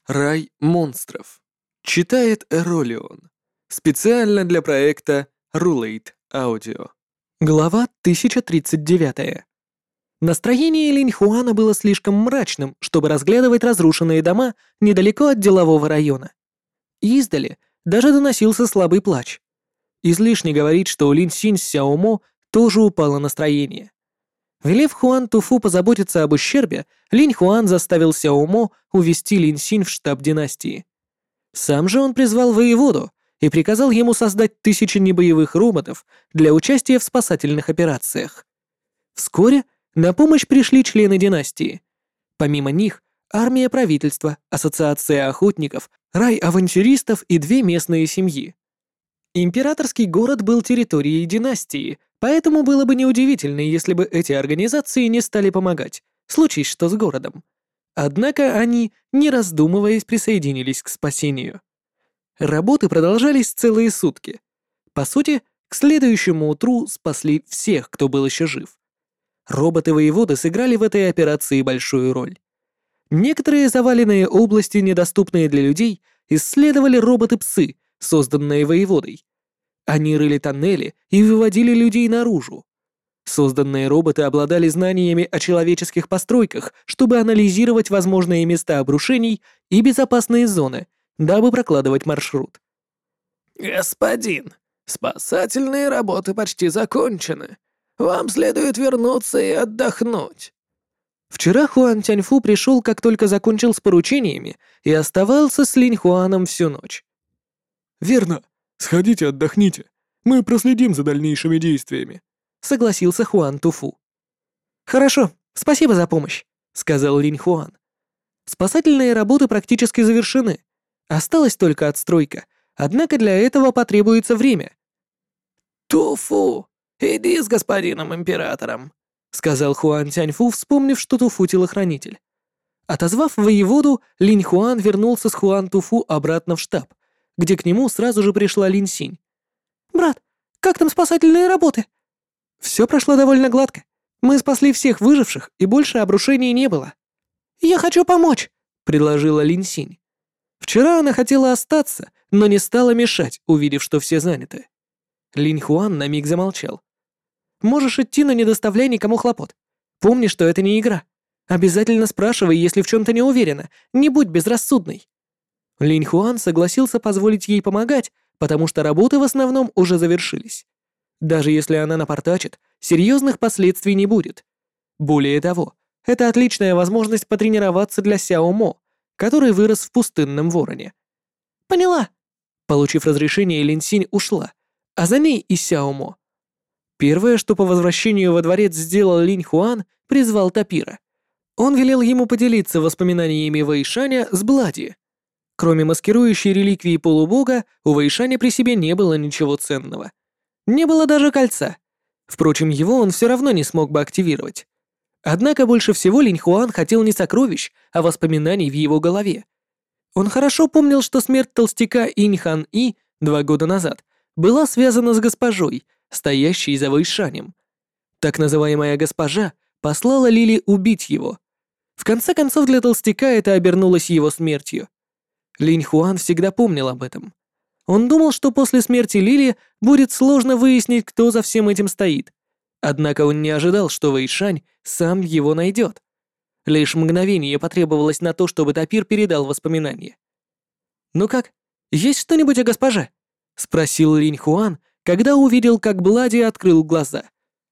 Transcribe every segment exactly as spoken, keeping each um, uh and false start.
Рай монстров. Читает Эролион. Специально для проекта Rulate Audio. Глава тысяча тридцать девять. Настроение Линь Хуана было слишком мрачным, чтобы разглядывать разрушенные дома недалеко от делового района. Издали даже доносился слабый плач. Излишне говорить, что у Линь Синь с Сяо Мо тоже упало настроение. Велев Хуан Туфу позаботиться об ущербе, Линь Хуан заставил Сяо Мо увести Линь Синь в штаб династии. Сам же он призвал воеводу и приказал ему создать тысячи небоевых роботов для участия в спасательных операциях. Вскоре на помощь пришли члены династии. Помимо них, армия правительства, ассоциация охотников, рай авантюристов и две местные семьи. Императорский город был территорией династии, поэтому было бы неудивительно, если бы эти организации не стали помогать, случись что с городом. Однако они, не раздумываясь, присоединились к спасению. Работы продолжались целые сутки. По сути, к следующему утру спасли всех, кто был еще жив. Роботы-воеводы сыграли в этой операции большую роль. Некоторые заваленные области, недоступные для людей, исследовали роботы-псы, созданные воеводой. Они рыли тоннели и выводили людей наружу. Созданные роботы обладали знаниями о человеческих постройках, чтобы анализировать возможные места обрушений и безопасные зоны, дабы прокладывать маршрут. «Господин, спасательные работы почти закончены. Вам следует вернуться и отдохнуть». Вчера Хуан Тяньфу пришел, как только закончил с поручениями, и оставался с Линь Хуаном всю ночь. «Верно. Сходите, отдохните. Мы проследим за дальнейшими действиями», — согласился Хуан Туфу. «Хорошо, спасибо за помощь», — сказал Линь Хуан. Спасательные работы практически завершены. Осталась только отстройка, однако для этого потребуется время. «Туфу, иди с господином императором», — сказал Хуан Тяньфу, вспомнив, что Туфу телохранитель. Отозвав воеводу, Линь Хуан вернулся с Хуан Туфу обратно в штаб, где к нему сразу же пришла Линь Синь. «Брат, как там спасательные работы?» «Все прошло довольно гладко. Мы спасли всех выживших, и больше обрушений не было». «Я хочу помочь», — предложила Линь Синь. Вчера она хотела остаться, но не стала мешать, увидев, что все заняты. Линь Хуан на миг замолчал. «Можешь идти, но не доставляй никому хлопот. Помни, что это не игра. Обязательно спрашивай, если в чем-то не уверена. Не будь безрассудной». Линь Хуан согласился позволить ей помогать, потому что работы в основном уже завершились. Даже если она напортачит, серьезных последствий не будет. Более того, это отличная возможность потренироваться для Сяо Мо, который вырос в пустынном вороне. «Поняла». Получив разрешение, Линь Синь ушла, а за ней и Сяо Мо. Первое, что по возвращению во дворец сделал Линь Хуан, призвал Тапира. Он велел ему поделиться воспоминаниями Вэйшаня с Блади. Кроме маскирующей реликвии полубога, у Вэйшаня при себе не было ничего ценного. Не было даже кольца. Впрочем, его он все равно не смог бы активировать. Однако больше всего Линь Хуан хотел не сокровищ, а воспоминаний в его голове. Он хорошо помнил, что смерть толстяка Инь Хан И два года назад была связана с госпожой, стоящей за Вэйшанем. Так называемая госпожа послала Лили убить его. В конце концов, для толстяка это обернулось его смертью. Линь Хуан всегда помнил об этом. Он думал, что после смерти Лили будет сложно выяснить, кто за всем этим стоит. Однако он не ожидал, что Вэйшань сам его найдет. Лишь мгновение потребовалось на то, чтобы Тапир передал воспоминания. «Ну как, есть что-нибудь о госпоже?» — спросил Линь Хуан, когда увидел, как Блади открыл глаза.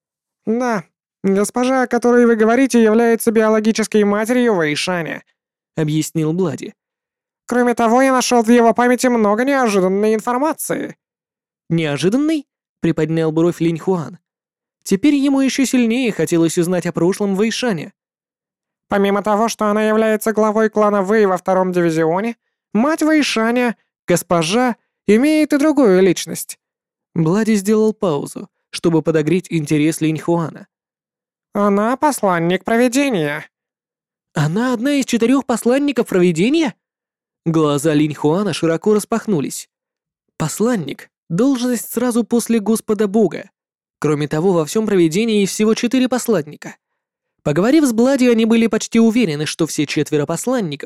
«Да, госпожа, о которой вы говорите, является биологической матерью Вэйшаня», — объяснил Блади. «Кроме того, я нашел в его памяти много неожиданной информации». «Неожиданной?» — приподнял бровь Линь Хуан. Теперь ему еще сильнее хотелось узнать о прошлом Вэйшаня. «Помимо того, что она является главой клана Вэй во втором дивизионе, мать Вэйшаня, госпожа, имеет и другую личность». Блади сделал паузу, чтобы подогреть интерес Линь Хуана. «Она посланник провидения». «Она одна из четырех посланников провидения?» Глаза Линь Хуана широко распахнулись. «Посланник — должность сразу после Господа Бога. Кроме того, во всем провидении всего четыре посланника. Поговорив с Блади, они были почти уверены, что все четверо посланников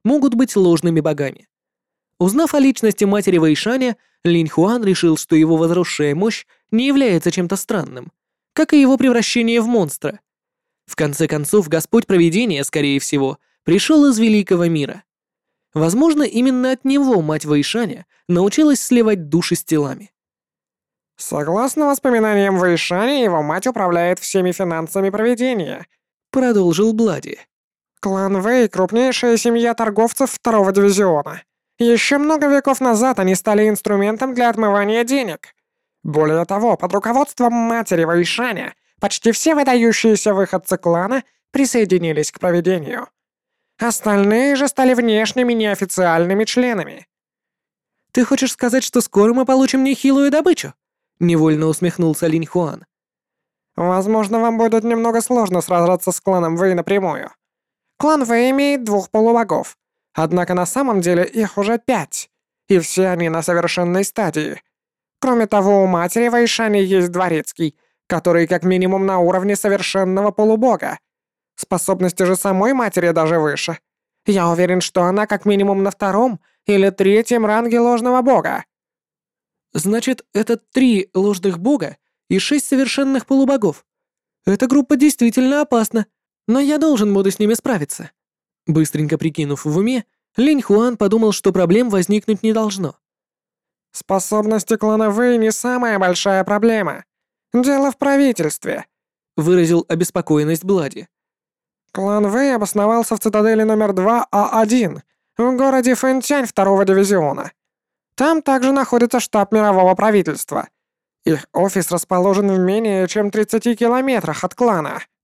могут быть ложными богами. Узнав о личности матери Вэйшаня, Линь Хуан решил, что его возросшая мощь не является чем-то странным, как и его превращение в монстра. В конце концов, Господь Провидения, скорее всего, пришел из Великого мира. Возможно, именно от него мать Вэйшаня научилась сливать души с телами. Согласно воспоминаниям Вэйшаня, его мать управляет всеми финансами Провидения. Продолжил Блади. Клан Вэй — крупнейшая семья торговцев второго дивизиона. Еще много веков назад они стали инструментом для отмывания денег. Более того, под руководством матери Вэйшаня почти все выдающиеся выходцы клана присоединились к Провидению. Остальные же стали внешними неофициальными членами. «Ты хочешь сказать, что скоро мы получим нехилую добычу?» — невольно усмехнулся Линь Хуан. Возможно, вам будет немного сложно сражаться с кланом Вэй напрямую. Клан Вэй имеет двух полубогов, однако на самом деле их уже пять, и все они на совершенной стадии. Кроме того, у матери Вэйшани есть дворецкий, который как минимум на уровне совершенного полубога. Способности же самой матери даже выше. Я уверен, что она как минимум на втором или третьем ранге ложного бога. Значит, это три ложных бога и шесть совершенных полубогов. Эта группа действительно опасна, но я должен буду с ними справиться. Быстренько прикинув в уме, Линь Хуан подумал, что проблем возникнуть не должно. Способности клана Вэй не самая большая проблема. Дело в правительстве, Выразил обеспокоенность Блади. Клан Вэй обосновался в цитадели номер два А один в городе Фэнтянь второго дивизиона. Там также находится штаб мирового правительства. Их офис расположен в менее чем тридцати километрах от клана.